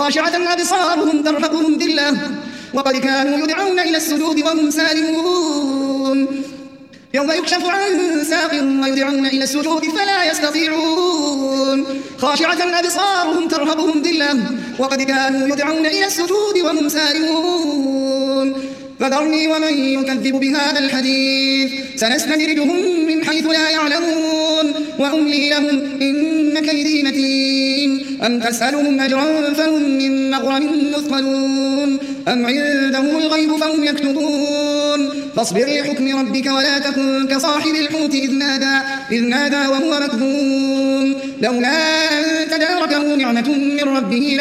خاشعة أبصارهم ترهقهم ذلة وقد كانوا يدعون إلى السجود وهم سالمون يوم يكشف عن ساق ويدعون إلى السجود فلا يستطيعون خاشعة أبصارهم ترهقهم ذلة وقد كانوا يدعون إلى السجود وهم سالمون فذرني ومن يكذب بهذا الحديث سنستدرجهم من حيث لا يعلمون وأملي لهم إن كيدي متين أم تسألهم أجرا فهم من مغرم مثقلون أم عندهم الغيب فهم يكتبون فاصبر لحكم ربك ولا تكن كصاحب الحوت إذ نادى وهو مكظوم لولا أن تداركه نعمة من ربه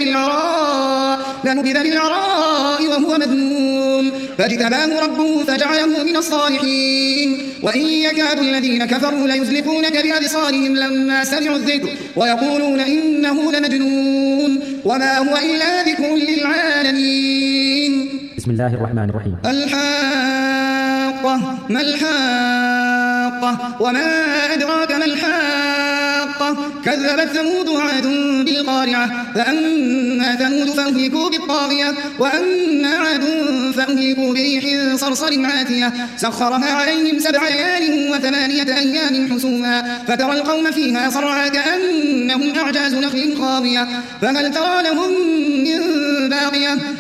لنبذ بالعراء وهو مذموم فاجتباه ربه فجعله من الصالحين وإن يكاد الذين كفروا ليزلقونك بأبصارهم لما سمعوا الذكر ويقولون إنه لمجنون وما هو إلا ذكر للعالمين. بسم الله الرحمن الرحيم. الحاقة ما الحاقة وما أدراك ما الحاقة كذبت ثمود وعاد بالقارعة فأما ثمود فأهلكوا بالطاغية وأما عاد فأهلكوا بريح صرصر عاتية سخرها عليهم 7 ليال و8 أيام حسوما فترى القوم فيها صرعى كأنهم أعجاز نخل خاوية فهل ترى لهم من باقية